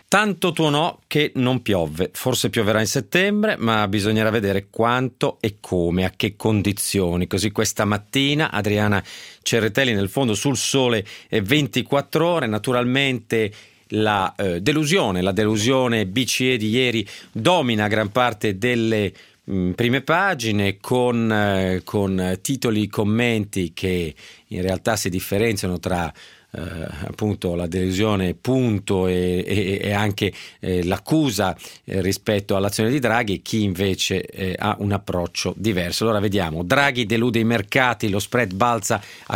Tanto tuonò che non piovve, forse pioverà in settembre, ma bisognerà vedere quanto e come, a che condizioni. Così questa mattina Adriana Cerretelli nel fondo sul Sole 24 Ore, naturalmente la delusione BCE di ieri domina gran parte delle prime pagine con titoli, commenti che in realtà si differenziano tra appunto la delusione punto e anche l'accusa rispetto all'azione di Draghi, chi invece ha un approccio diverso. Allora vediamo: Draghi delude i mercati, lo spread balza a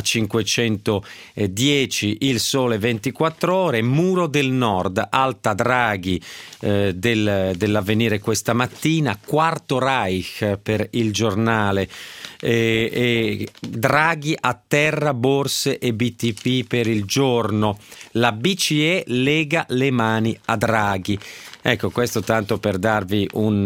510, il Sole 24 Ore, Muro del Nord, alta Draghi dell'Avvenire questa mattina, quarto Reich per il Giornale, Draghi a terra borse e BTP per il Giorno, la BCE lega le mani a Draghi. Ecco, questo tanto per darvi un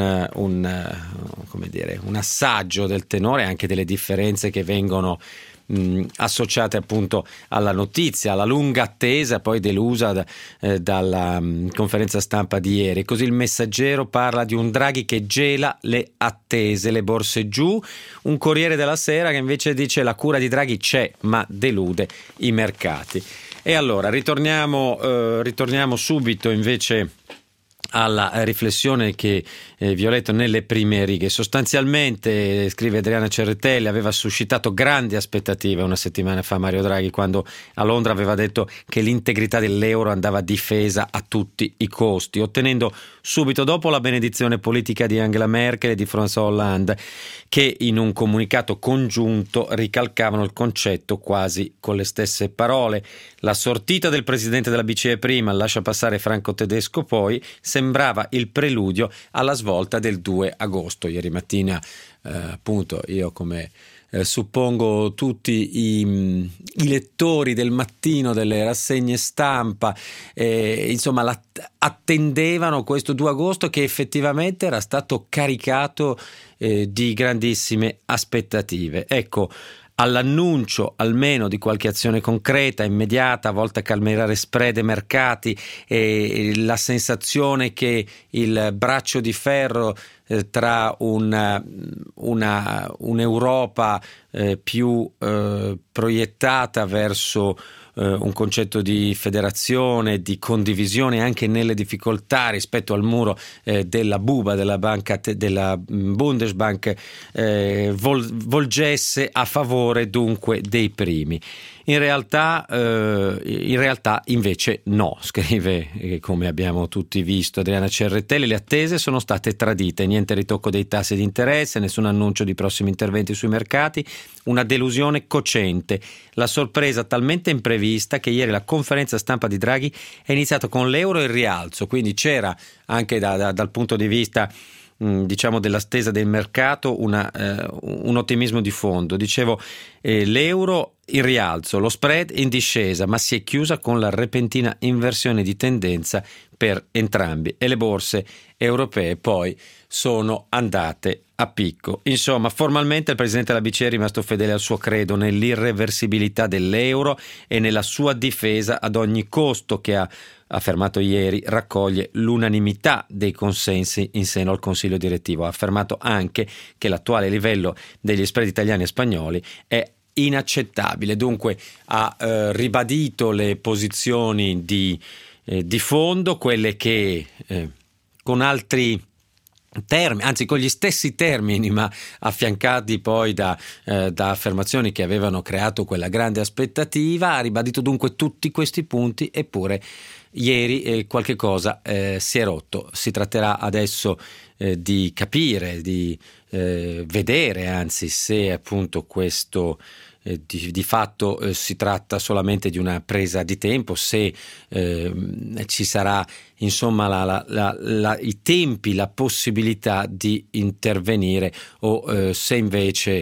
assaggio del tenore, anche delle differenze che vengono associate appunto alla notizia, alla lunga attesa poi delusa dalla conferenza stampa di ieri. Così il Messaggero parla di un Draghi che gela le attese, le borse giù, un Corriere della Sera che invece dice la cura di Draghi c'è ma delude i mercati. E allora ritorniamo subito invece alla riflessione che vi ho letto nelle prime righe. Sostanzialmente, scrive Adriana Cerretelli, aveva suscitato grandi aspettative una settimana fa Mario Draghi, quando a Londra aveva detto che l'integrità dell'euro andava difesa a tutti i costi, ottenendo subito dopo la benedizione politica di Angela Merkel e di François Hollande, che in un comunicato congiunto ricalcavano il concetto quasi con le stesse parole. La sortita del presidente della BCE prima, lascia passare franco-tedesco poi, sembrava il preludio alla svolta del 2 agosto. Ieri mattina, appunto, io come suppongo tutti i lettori del mattino delle rassegne stampa, insomma, attendevano questo 2 agosto che effettivamente era stato caricato di grandissime aspettative. Ecco, all'annuncio almeno di qualche azione concreta, immediata, volta a calmierare spread e mercati, e la sensazione che il braccio di ferro tra un'Europa più proiettata verso un concetto di federazione, di condivisione anche nelle difficoltà rispetto al muro della buba della banca della Bundesbank, volgesse a favore dunque dei primi. In realtà invece no, scrive, come abbiamo tutti visto, Adriana Cerretelli, le attese sono state tradite, niente ritocco dei tassi di interesse, nessun annuncio di prossimi interventi sui mercati, una delusione cocente, la sorpresa talmente imprevista che ieri la conferenza stampa di Draghi è iniziata con l'euro e il rialzo, quindi c'era anche dal punto di vista diciamo della stesa del mercato un ottimismo di fondo. Dicevo, l'euro in rialzo, lo spread in discesa, ma si è chiusa con la repentina inversione di tendenza per entrambi e le borse europee poi sono andate a picco. Insomma, formalmente il presidente della BCE è rimasto fedele al suo credo nell'irreversibilità dell'euro e nella sua difesa ad ogni costo, che ha affermato ieri raccoglie l'unanimità dei consensi in seno al Consiglio direttivo. Ha affermato anche che l'attuale livello degli spread italiani e spagnoli è inaccettabile. Dunque ha ribadito le posizioni di fondo, quelle che con altri termini, anzi con gli stessi termini, ma affiancati poi da affermazioni che avevano creato quella grande aspettativa. Ha ribadito dunque tutti questi punti, eppure ieri qualche cosa si è rotto. Si tratterà adesso di capire, di vedere anzi se appunto questo di fatto si tratta solamente di una presa di tempo, se ci sarà insomma i tempi, la possibilità di intervenire, o se invece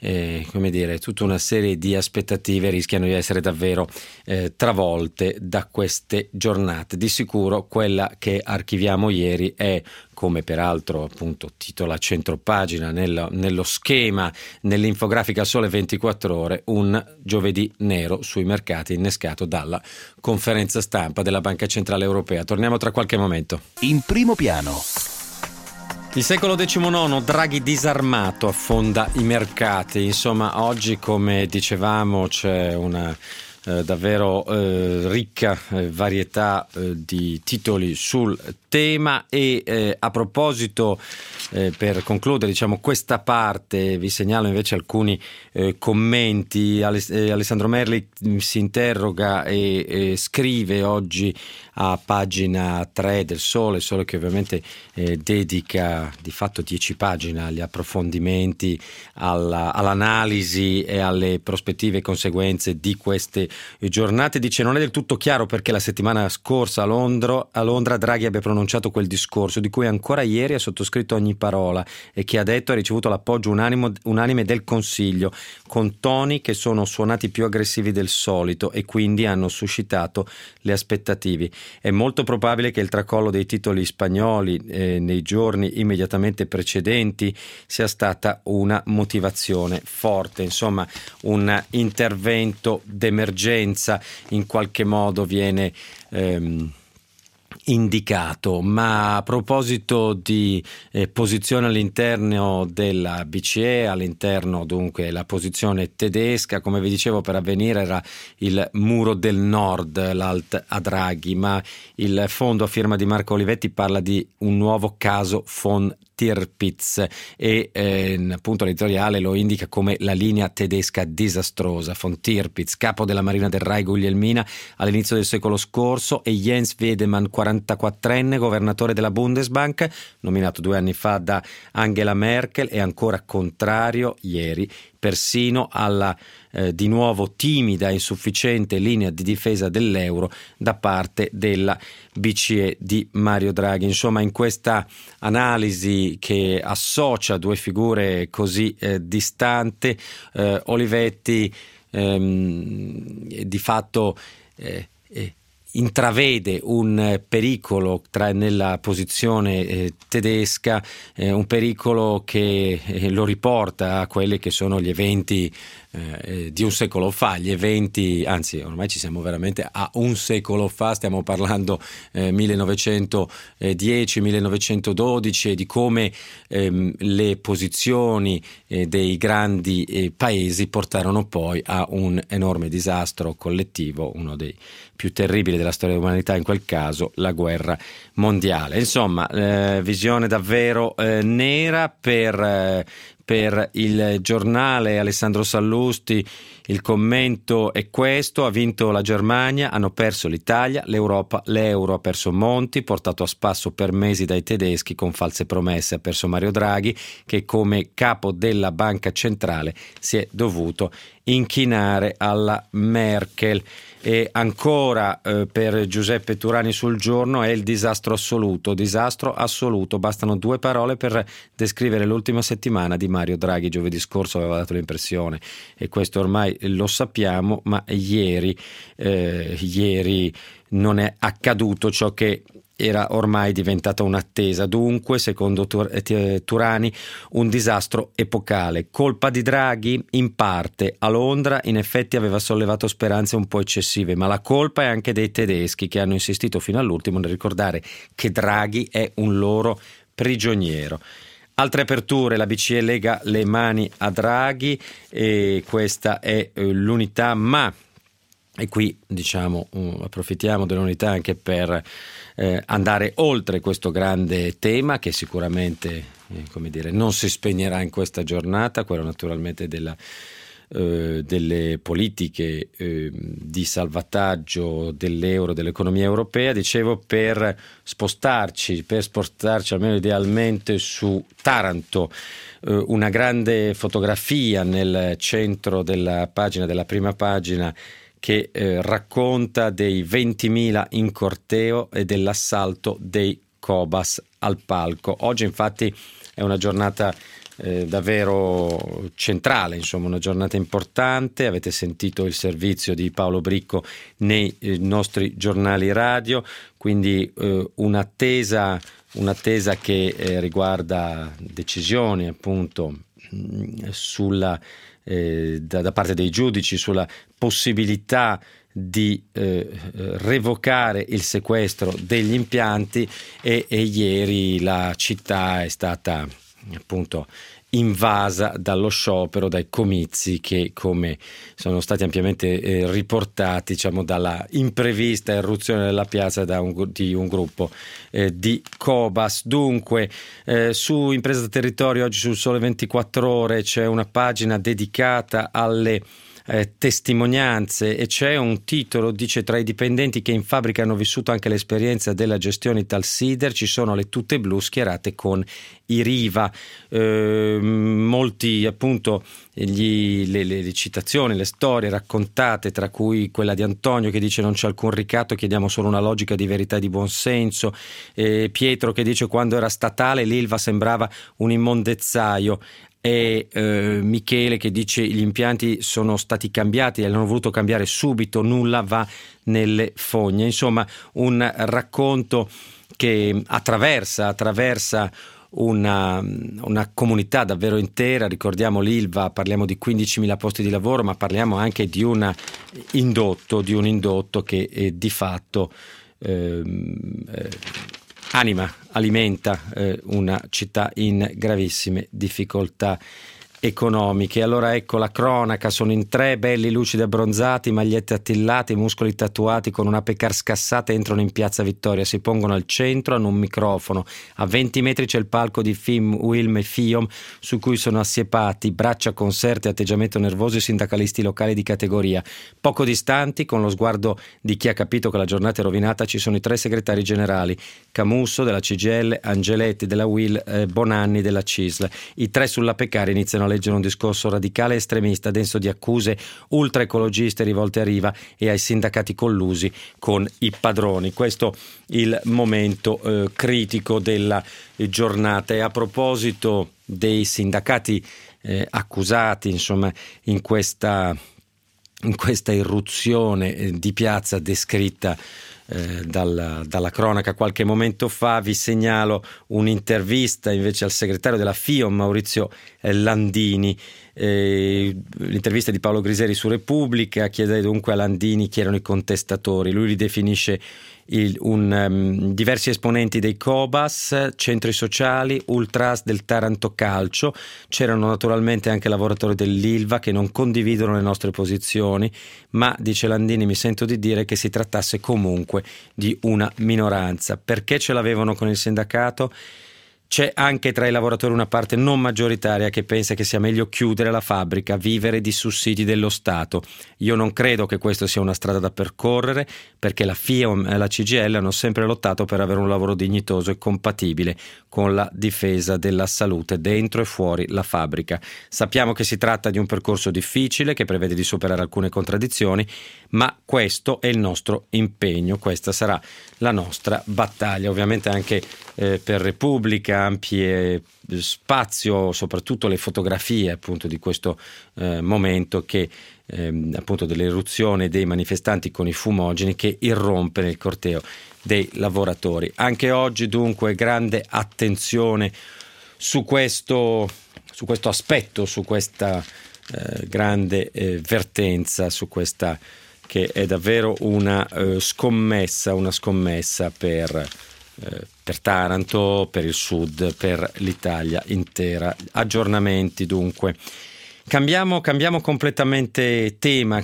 come dire, tutta una serie di aspettative rischiano di essere davvero travolte da queste giornate. Di sicuro quella che archiviamo ieri è, come peraltro appunto titola centropagina nello schema, nell'infografica Sole 24 Ore, un giovedì nero sui mercati innescato dalla conferenza stampa della Banca Centrale Europea. Torniamo tra qualche momento. In primo piano. Il secolo XIX, Draghi disarmato, affonda i mercati. Insomma, oggi, come dicevamo, c'è una davvero ricca varietà di titoli sul tema e a proposito, per concludere questa parte, vi segnalo invece alcuni commenti. Alessandro Merli si interroga e scrive oggi a pagina 3 del Sole che ovviamente dedica di fatto 10 pagine agli approfondimenti, all'analisi e alle prospettive e conseguenze di queste giornate. Dice: non è del tutto chiaro perché la settimana scorsa a Londra Draghi abbia pronunciato quel discorso di cui ancora ieri ha sottoscritto ogni parola e che ha detto ha ricevuto l'appoggio unanime del Consiglio, con toni che sono suonati più aggressivi del solito e quindi hanno suscitato le aspettative. È molto probabile che il tracollo dei titoli spagnoli nei giorni immediatamente precedenti sia stata una motivazione forte, insomma un intervento d'emergenza in qualche modo viene indicato. Ma a proposito di posizione all'interno della BCE, all'interno dunque la posizione tedesca, come vi dicevo, per Avvenire era il muro del nord, l'alt a Draghi, ma il fondo a firma di Marco Olivetti parla di un nuovo caso von Tirpitz e appunto l'editoriale lo indica come la linea tedesca disastrosa. Von Tirpitz, capo della Marina del Reich Guglielmina all'inizio del secolo scorso, e Jens Wiedemann, 44enne, governatore della Bundesbank, nominato 2 anni fa da Angela Merkel, e ancora contrario ieri persino alla di nuovo timida e insufficiente linea di difesa dell'euro da parte della BCE di Mario Draghi. Insomma, in questa analisi che associa due figure così distanti, Olivetti di fatto intravede un pericolo nella posizione tedesca, un pericolo che lo riporta a quelli che sono gli eventi di un secolo fa, gli eventi, anzi ormai ci siamo veramente a un secolo fa, stiamo parlando 1910-1912, e di come le posizioni dei grandi paesi portarono poi a un enorme disastro collettivo, uno dei più terribili della storia dell'umanità, in quel caso la guerra mondiale. Insomma, visione davvero nera per il giornale. Alessandro Sallusti, il commento è questo: ha vinto la Germania, hanno perso l'Italia, l'Europa, l'euro ha perso Monti, portato a spasso per mesi dai tedeschi con false promesse, ha perso Mario Draghi, che come capo della banca centrale si è dovuto inchinare alla Merkel. E ancora per Giuseppe Turani sul Giorno è il disastro assoluto, bastano 2 parole per descrivere l'ultima settimana di Mario Draghi. Giovedì scorso aveva dato l'impressione, e questo ormai lo sappiamo, ma ieri non è accaduto ciò che era ormai diventata un'attesa. Dunque, secondo Turani, un disastro epocale. Colpa di Draghi? In parte. A Londra in effetti aveva sollevato speranze un po' eccessive, ma la colpa è anche dei tedeschi, che hanno insistito fino all'ultimo nel ricordare che Draghi è un loro prigioniero. Altre aperture: la BCE lega le mani a Draghi, e questa è l'unità, ma e qui approfittiamo dell'unità anche per andare oltre questo grande tema che sicuramente non si spegnerà in questa giornata, quello naturalmente delle politiche di salvataggio dell'euro, dell'economia europea. Dicevo, per spostarci almeno idealmente su Taranto, una grande fotografia nel centro della prima pagina che racconta dei 20.000 in corteo e dell'assalto dei Cobas al palco. Oggi infatti è una giornata davvero centrale, insomma una giornata importante. Avete sentito il servizio di Paolo Bricco nei nostri giornali radio, quindi un'attesa che riguarda decisioni appunto da parte dei giudici sulla possibilità di revocare il sequestro degli impianti e ieri la città è stata appunto invasa dallo sciopero, dai comizi che, come sono stati ampiamente riportati, diciamo, dalla imprevista irruzione della piazza di un gruppo di Cobas. Dunque, su Impresa del Territorio oggi sul Sole 24 Ore c'è una pagina dedicata alle testimonianze e c'è un titolo, dice: tra i dipendenti che in fabbrica hanno vissuto anche l'esperienza della gestione Italsider ci sono le tute blu schierate con i Riva. Molti appunto le citazioni, le storie raccontate, tra cui quella di Antonio che dice: non c'è alcun ricatto, chiediamo solo una logica di verità e di buonsenso. Pietro che dice: quando era statale l'Ilva sembrava un immondezzaio. E Michele che dice: gli impianti sono stati cambiati e hanno voluto cambiare subito, nulla va nelle fogne. Insomma, un racconto che attraversa una comunità davvero intera. Ricordiamo l'Ilva, parliamo di 15.000 posti di lavoro, ma parliamo anche di un indotto che di fatto alimenta una città in gravissime difficoltà economiche. Allora ecco la cronaca: sono in 3, belli, lucidi, abbronzati, magliette attillate, muscoli tatuati, con una pecar scassata entrano in piazza Vittoria, si pongono al centro, hanno un microfono, a 20 metri c'è il palco di Film, Wilm e Fiom su cui sono assiepati, braccia conserte, atteggiamento nervoso, i sindacalisti locali di categoria. Poco distanti, con lo sguardo di chi ha capito che la giornata è rovinata, ci sono i 3 segretari generali, Camusso della CGIL, Angeletti della UIL, Bonanni della CISL. I 3 sulla Pecar iniziano a leggere un discorso radicale e estremista, denso di accuse ultraecologiste rivolte a Riva e ai sindacati collusi con i padroni. Questo il momento critico della giornata. E a proposito dei sindacati accusati, insomma, in questa irruzione di piazza descritta dalla cronaca qualche momento fa, vi segnalo un'intervista invece al segretario della FIOM Maurizio Landini. L'intervista di Paolo Griseri su Repubblica chiede dunque a Landini chi erano i contestatori. Lui li definisce diversi esponenti dei Cobas, centri sociali, ultras del Taranto Calcio. C'erano naturalmente anche lavoratori dell'Ilva che non condividono le nostre posizioni, ma, dice Landini, mi sento di dire che si trattasse comunque di una minoranza. Perché ce l'avevano con il sindacato? C'è anche tra i lavoratori una parte non maggioritaria che pensa che sia meglio chiudere la fabbrica, vivere di sussidi dello Stato. Io non credo che questa sia una strada da percorrere, perché la FIOM e la CGIL hanno sempre lottato per avere un lavoro dignitoso e compatibile con la difesa della salute dentro e fuori la fabbrica. Sappiamo che si tratta di un percorso difficile che prevede di superare alcune contraddizioni, ma questo è il nostro impegno, questa sarà la nostra battaglia. Ovviamente anche per Repubblica ampie spazio, soprattutto le fotografie appunto di questo momento che appunto dell'eruzione dei manifestanti con i fumogeni che irrompe nel corteo dei lavoratori. Anche oggi dunque grande attenzione su questo aspetto, su questa grande vertenza, su questa che è davvero una scommessa per Taranto, per il Sud, per l'Italia intera. Aggiornamenti dunque. Cambiamo completamente tema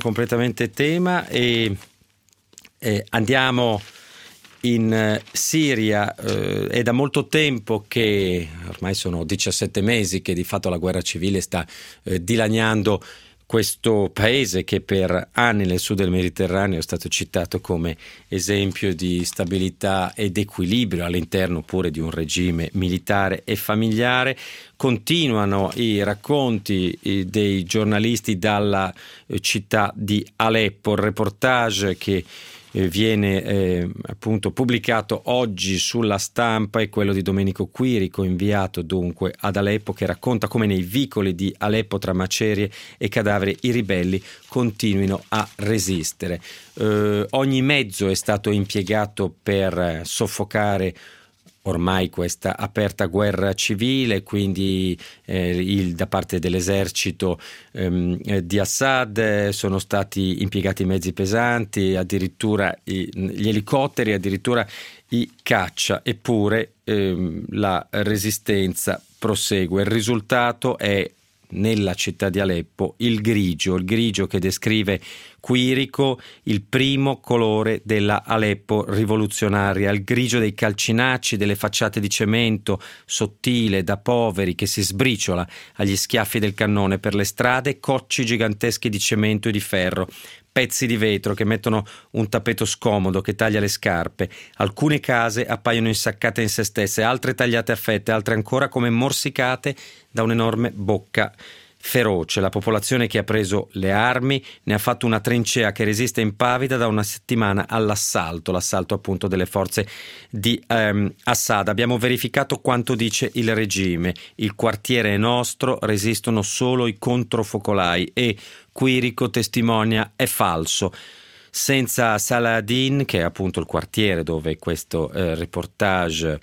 e andiamo in Siria. È da molto tempo che, ormai sono 17 mesi, che di fatto la guerra civile sta dilaniando questo paese che per anni nel sud del Mediterraneo è stato citato come esempio di stabilità ed equilibrio all'interno pure di un regime militare e familiare. Continuano i racconti dei giornalisti dalla città di Aleppo, il reportage che viene appunto pubblicato oggi sulla Stampa è quello di Domenico Quirico, inviato dunque ad Aleppo, che racconta come nei vicoli di Aleppo, tra macerie e cadaveri, i ribelli continuino a resistere. Ogni mezzo è stato impiegato per soffocare ormai questa aperta guerra civile, quindi da parte dell'esercito di Assad sono stati impiegati mezzi pesanti, addirittura gli elicotteri, addirittura i caccia, eppure la resistenza prosegue. Il risultato è nella città di Aleppo il grigio che descrive Quirico, il primo colore della Aleppo rivoluzionaria, il grigio dei calcinacci, delle facciate di cemento sottile da poveri che si sbriciola agli schiaffi del cannone per le strade, cocci giganteschi di cemento e di ferro, pezzi di vetro che mettono un tappeto scomodo che taglia le scarpe. Alcune case appaiono insaccate in se stesse, altre tagliate a fette, altre ancora come morsicate da un'enorme bocca feroce. La popolazione che ha preso le armi ne ha fatto una trincea che resiste impavida da una settimana l'assalto appunto delle forze di Assad. Abbiamo verificato quanto dice il regime: il quartiere è nostro, resistono solo i controfocolai, e Quirico testimonia è falso. Senza Saladin, che è appunto il quartiere dove questo reportage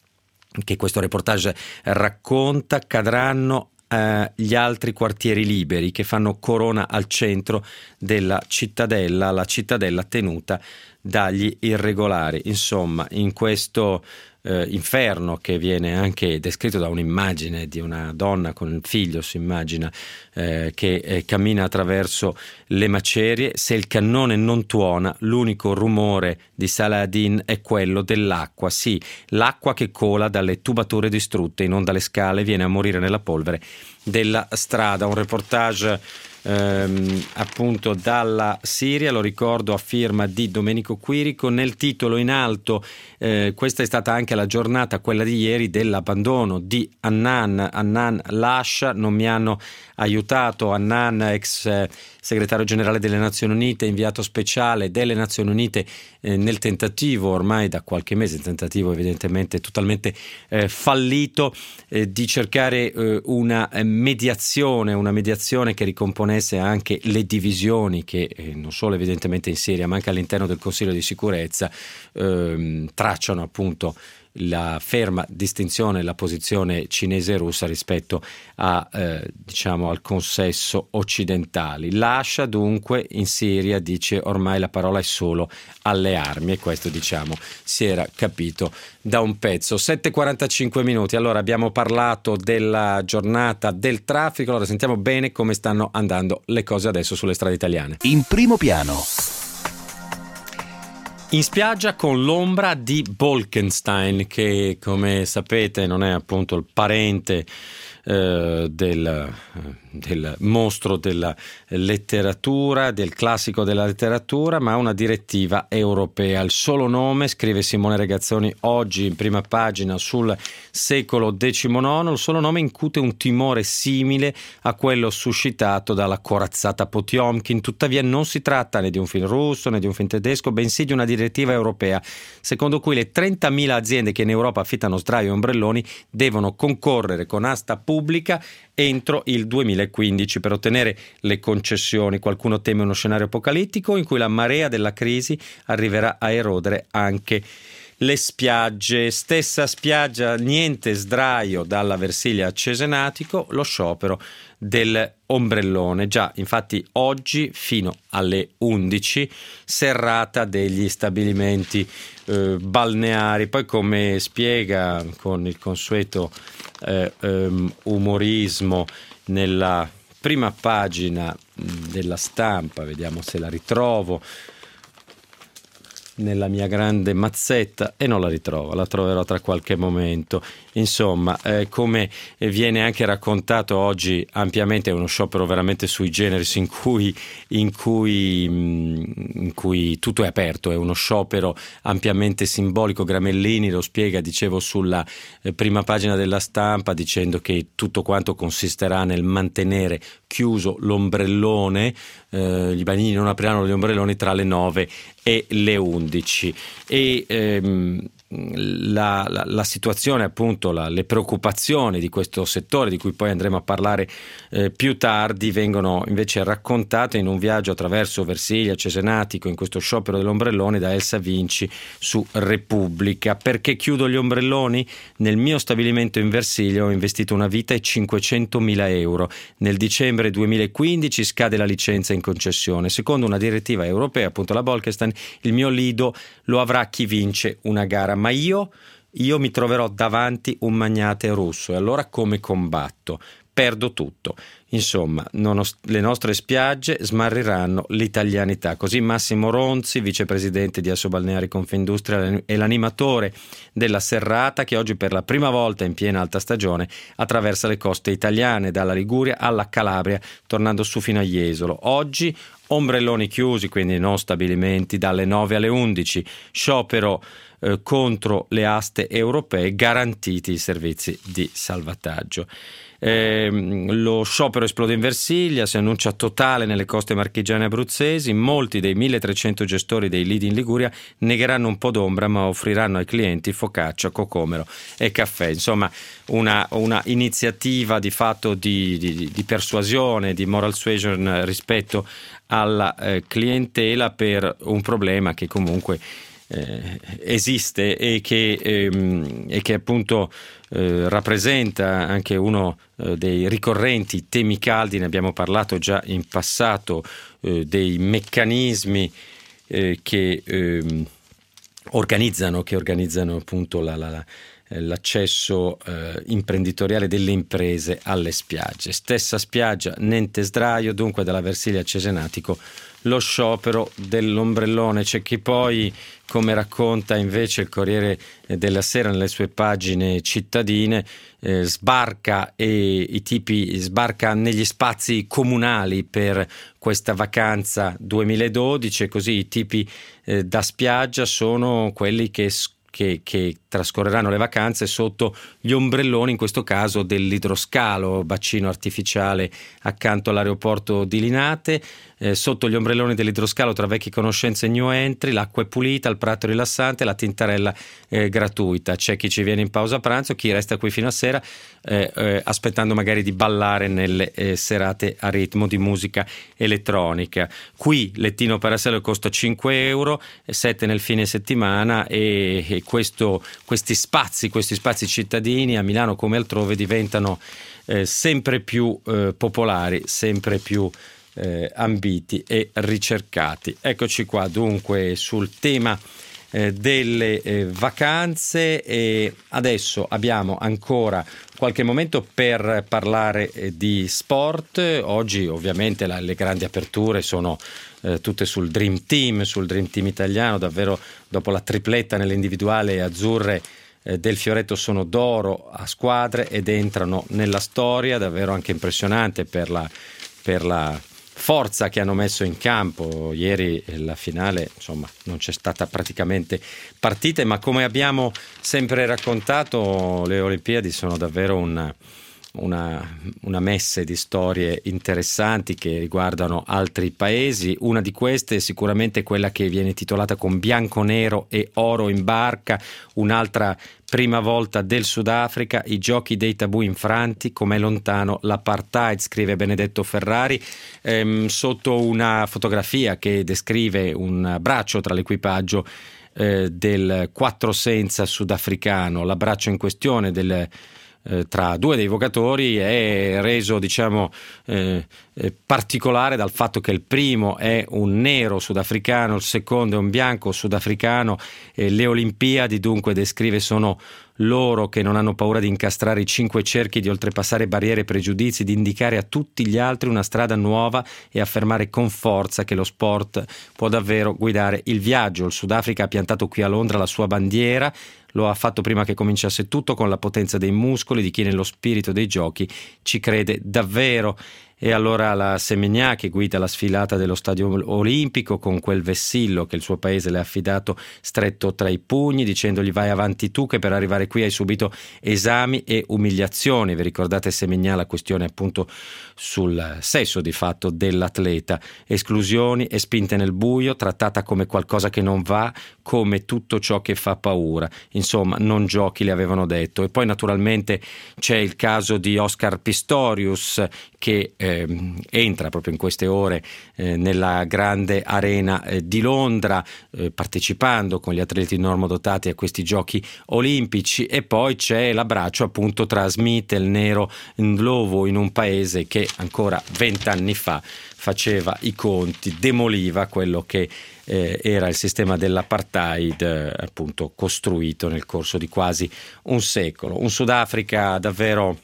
racconta, cadranno gli altri quartieri liberi che fanno corona al centro della cittadella, la cittadella tenuta dagli irregolari. Insomma, in questo inferno, che viene anche descritto da un'immagine di una donna con il figlio, si immagina, che cammina attraverso le macerie, se il cannone non tuona, l'unico rumore di Saladin è quello dell'acqua. Sì, l'acqua che cola dalle tubature distrutte, inonda le scale, viene a morire nella polvere della strada. Un reportage appunto dalla Siria, lo ricordo, a firma di Domenico Quirico. Nel titolo in alto, questa è stata anche la giornata, quella di ieri, dell'abbandono di Annan lascia, non mi hanno aiutato. Annan, ex segretario generale delle Nazioni Unite, inviato speciale delle Nazioni Unite, nel tentativo ormai da qualche mese, tentativo evidentemente totalmente fallito, di cercare una mediazione che ricomponesse anche le divisioni che non solo evidentemente in Siria ma anche all'interno del Consiglio di sicurezza tracciano appunto la ferma distinzione, la posizione cinese e russa rispetto a diciamo al consesso occidentali. Lascia dunque in Siria, dice, ormai la parola è solo alle armi, e questo diciamo si era capito da un pezzo. 7:45 minuti. Allora, abbiamo parlato della giornata del traffico, allora sentiamo bene come stanno andando le cose adesso sulle strade italiane. In primo piano. In spiaggia con l'ombra di Bolkenstein, che come sapete non è appunto il parente del mostro della letteratura, del classico della letteratura, ma una direttiva europea. Il solo nome, scrive Simone Regazzoni oggi in prima pagina sul Secolo XIX, il solo nome incute un timore simile a quello suscitato dalla corazzata Potiomkin. Tuttavia non si tratta né di un film russo né di un film tedesco, bensì di una direttiva europea, secondo cui le 30.000 aziende che in Europa affittano sdraio e ombrelloni devono concorrere con asta pubblica entro il 2015 per ottenere le concessioni. Qualcuno teme uno scenario apocalittico in cui la marea della crisi arriverà a erodere anche le spiagge. Stessa spiaggia, niente sdraio dalla Versilia a Cesenatico, lo sciopero del ombrellone. Già, infatti oggi fino alle 11 serrata degli stabilimenti balneari. Poi, come spiega con il consueto umorismo nella prima pagina della Stampa, vediamo se la ritrovo nella mia grande mazzetta, e non la ritrovo, la troverò tra qualche momento. Insomma, come viene anche raccontato oggi ampiamente, è uno sciopero veramente sui generis in cui tutto è aperto, è uno sciopero ampiamente simbolico. Gramellini lo spiega, dicevo, sulla prima pagina della Stampa, dicendo che tutto quanto consisterà nel mantenere chiuso l'ombrellone, i bagnini non apriranno gli ombrelloni tra le 9 e le 11. E la situazione, appunto, le preoccupazioni di questo settore, di cui poi andremo a parlare più tardi, vengono invece raccontate in un viaggio attraverso Versilia, Cesenatico, in questo sciopero dell'ombrellone, da Elsa Vinci su Repubblica. Perché chiudo gli ombrelloni? Nel mio stabilimento in Versilia ho investito una vita e 500.000 euro. Nel dicembre 2015 scade la licenza in concessione. Secondo una direttiva europea, appunto la Bolkestein, il mio lido lo avrà chi vince una gara, ma io mi troverò davanti un magnate russo, e allora come combatto? Perdo tutto. Insomma, le nostre spiagge smarriranno l'italianità. Così Massimo Ronzi, vicepresidente di Assobalneari Confindustria e l'animatore della serrata, che oggi per la prima volta in piena alta stagione attraversa le coste italiane, dalla Liguria alla Calabria, tornando su fino a Jesolo. Oggi ombrelloni chiusi, quindi non stabilimenti, dalle 9 alle 11, sciopero contro le aste europee, garantiti i servizi di salvataggio. Lo sciopero esplode in Versilia, si annuncia totale nelle coste marchigiane e abruzzesi. Molti dei 1300 gestori dei lidi in Liguria negheranno un po' d'ombra, ma offriranno ai clienti focaccia, cocomero e caffè. Insomma, una iniziativa di fatto di persuasione, di moral suasion rispetto alla clientela, per un problema che comunque esiste e che appunto rappresenta anche uno dei ricorrenti temi caldi. Ne abbiamo parlato già in passato, dei meccanismi che organizzano appunto l'accesso imprenditoriale delle imprese alle spiagge. Stessa spiaggia, niente sdraio, dunque dalla Versilia a Cesenatico lo sciopero dell'ombrellone. C'è chi poi, come racconta invece il Corriere della Sera nelle sue pagine cittadine, sbarca negli spazi comunali per questa vacanza 2012, e così i tipi da spiaggia sono quelli che trascorreranno le vacanze sotto gli ombrelloni, in questo caso dell'idroscalo, bacino artificiale accanto all'aeroporto di Linate. Sotto gli ombrelloni dell'idroscalo, tra vecchie conoscenze e new entry, l'acqua è pulita, il prato è rilassante, la tintarella gratuita. C'è chi ci viene in pausa pranzo, chi resta qui fino a sera aspettando magari di ballare nelle serate a ritmo di musica elettronica. Qui lettino parasello costa 5 euro, 7 nel fine settimana, e questi spazi cittadini a Milano come altrove diventano sempre più popolari, sempre più ambiti e ricercati. Eccoci qua dunque sul tema delle vacanze, e adesso abbiamo ancora qualche momento per parlare di sport. Oggi ovviamente le grandi aperture sono tutte sul Dream Team italiano. Davvero, dopo la tripletta nell'individuale, azzurre del fioretto sono d'oro a squadre ed entrano nella storia. Davvero anche impressionante per la forza che hanno messo in campo. Ieri la finale, insomma, non c'è stata praticamente partite, ma come abbiamo sempre raccontato, le Olimpiadi sono davvero una messe di storie interessanti che riguardano altri paesi. Una di queste è sicuramente quella che viene titolata con bianco, nero e oro in barca, un'altra prima volta del Sudafrica, i giochi dei tabù infranti, com'è lontano l'apartheid, scrive Benedetto Ferrari, sotto una fotografia che descrive un abbraccio tra l'equipaggio del quattro senza sudafricano. L'abbraccio in questione tra due dei giocatori è reso, particolare dal fatto che il primo è un nero sudafricano, il secondo è un bianco sudafricano. Le Olimpiadi, dunque, descrive, sono loro che non hanno paura di incastrare i 5 cerchi, di oltrepassare barriere e pregiudizi, di indicare a tutti gli altri una strada nuova e affermare con forza che lo sport può davvero guidare il viaggio. Il Sudafrica ha piantato qui a Londra la sua bandiera. Lo ha fatto prima che cominciasse tutto, con la potenza dei muscoli di chi nello spirito dei giochi ci crede davvero. e allora la Semenya, che guida la sfilata dello stadio olimpico con quel vessillo che il suo paese le ha affidato stretto tra i pugni, dicendogli: vai avanti tu, che per arrivare qui hai subito esami e umiliazioni. Vi ricordate Semenya, la questione appunto sul sesso di fatto dell'atleta, esclusioni e spinte nel buio, trattata come qualcosa che non va, come tutto ciò che fa paura, insomma non giochi, le avevano detto. E poi naturalmente c'è il caso di Oscar Pistorius, che entra proprio in queste ore nella grande arena di Londra, partecipando con gli atleti normodotati a questi giochi olimpici. E poi c'è l'abbraccio appunto tra Smith e il nero Ndlovu, in un paese che ancora 20 anni fa faceva i conti, demoliva quello che era il sistema dell'apartheid, appunto costruito nel corso di quasi un secolo. Un Sudafrica davvero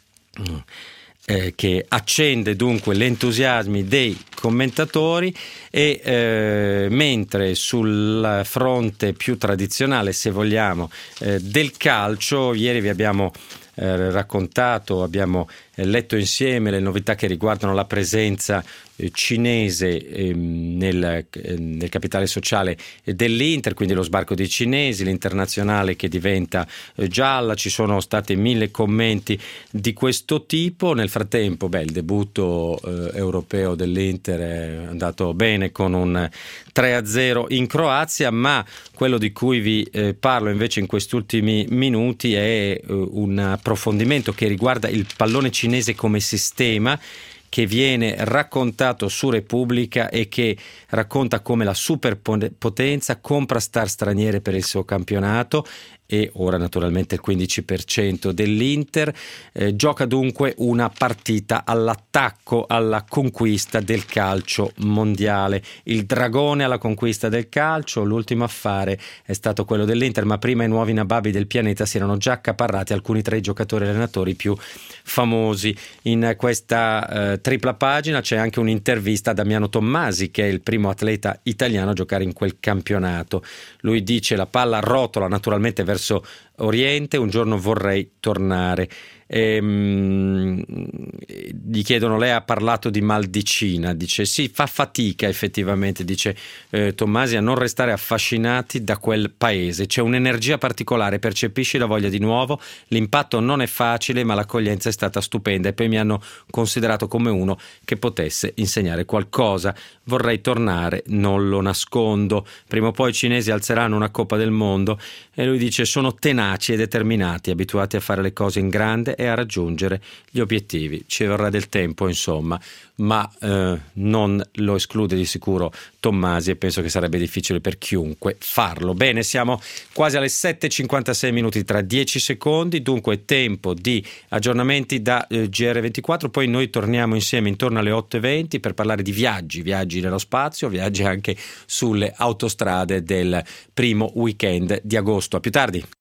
che accende dunque gli entusiasmi dei commentatori, e mentre sul fronte più tradizionale, se vogliamo, del calcio, ieri vi abbiamo raccontato, abbiamo letto insieme le novità che riguardano la presenza cinese nel capitale sociale dell'Inter, quindi lo sbarco dei cinesi, l'internazionale che diventa gialla. Ci sono stati 1000 commenti di questo tipo. Nel frattempo il debutto europeo dell'Inter è andato bene con un 3-0 in Croazia, ma quello di cui vi parlo invece in questi ultimi minuti è un approfondimento che riguarda il pallone cinese come sistema, che viene raccontato su Repubblica e che racconta come la superpotenza compra star straniere per il suo campionato, e ora naturalmente il 15% dell'Inter. Gioca dunque una partita all'attacco, alla conquista del calcio mondiale. Il dragone alla conquista del calcio. L'ultimo affare è stato quello dell'Inter, ma prima i nuovi nababbi del pianeta si erano già accaparrati alcuni tra i giocatori e allenatori più famosi. In questa tripla pagina c'è anche un'intervista a Damiano Tommasi, che è il primo atleta italiano a giocare in quel campionato. Lui dice: la palla rotola naturalmente verso Oriente, un giorno vorrei tornare. Gli chiedono: lei ha parlato di mal di Cina? Dice sì, fa fatica effettivamente, dice Tommasi, a non restare affascinati da quel paese. C'è un'energia particolare, percepisci la voglia di nuovo, l'impatto non è facile ma l'accoglienza è stata stupenda, e poi mi hanno considerato come uno che potesse insegnare qualcosa. Vorrei tornare, non lo nascondo. Prima o poi i cinesi alzeranno una Coppa del Mondo. E lui dice: sono tenaci e determinati, abituati a fare le cose in grande e a raggiungere gli obiettivi. Ci vorrà del tempo, insomma, ma non lo esclude di sicuro Tommasi, e penso che sarebbe difficile per chiunque farlo. Bene, siamo quasi alle 7:56 minuti, tra 10 secondi, dunque tempo di aggiornamenti da GR24, poi noi torniamo insieme intorno alle 8:20 per parlare di viaggi nello spazio, viaggi anche sulle autostrade del primo weekend di agosto. A più tardi.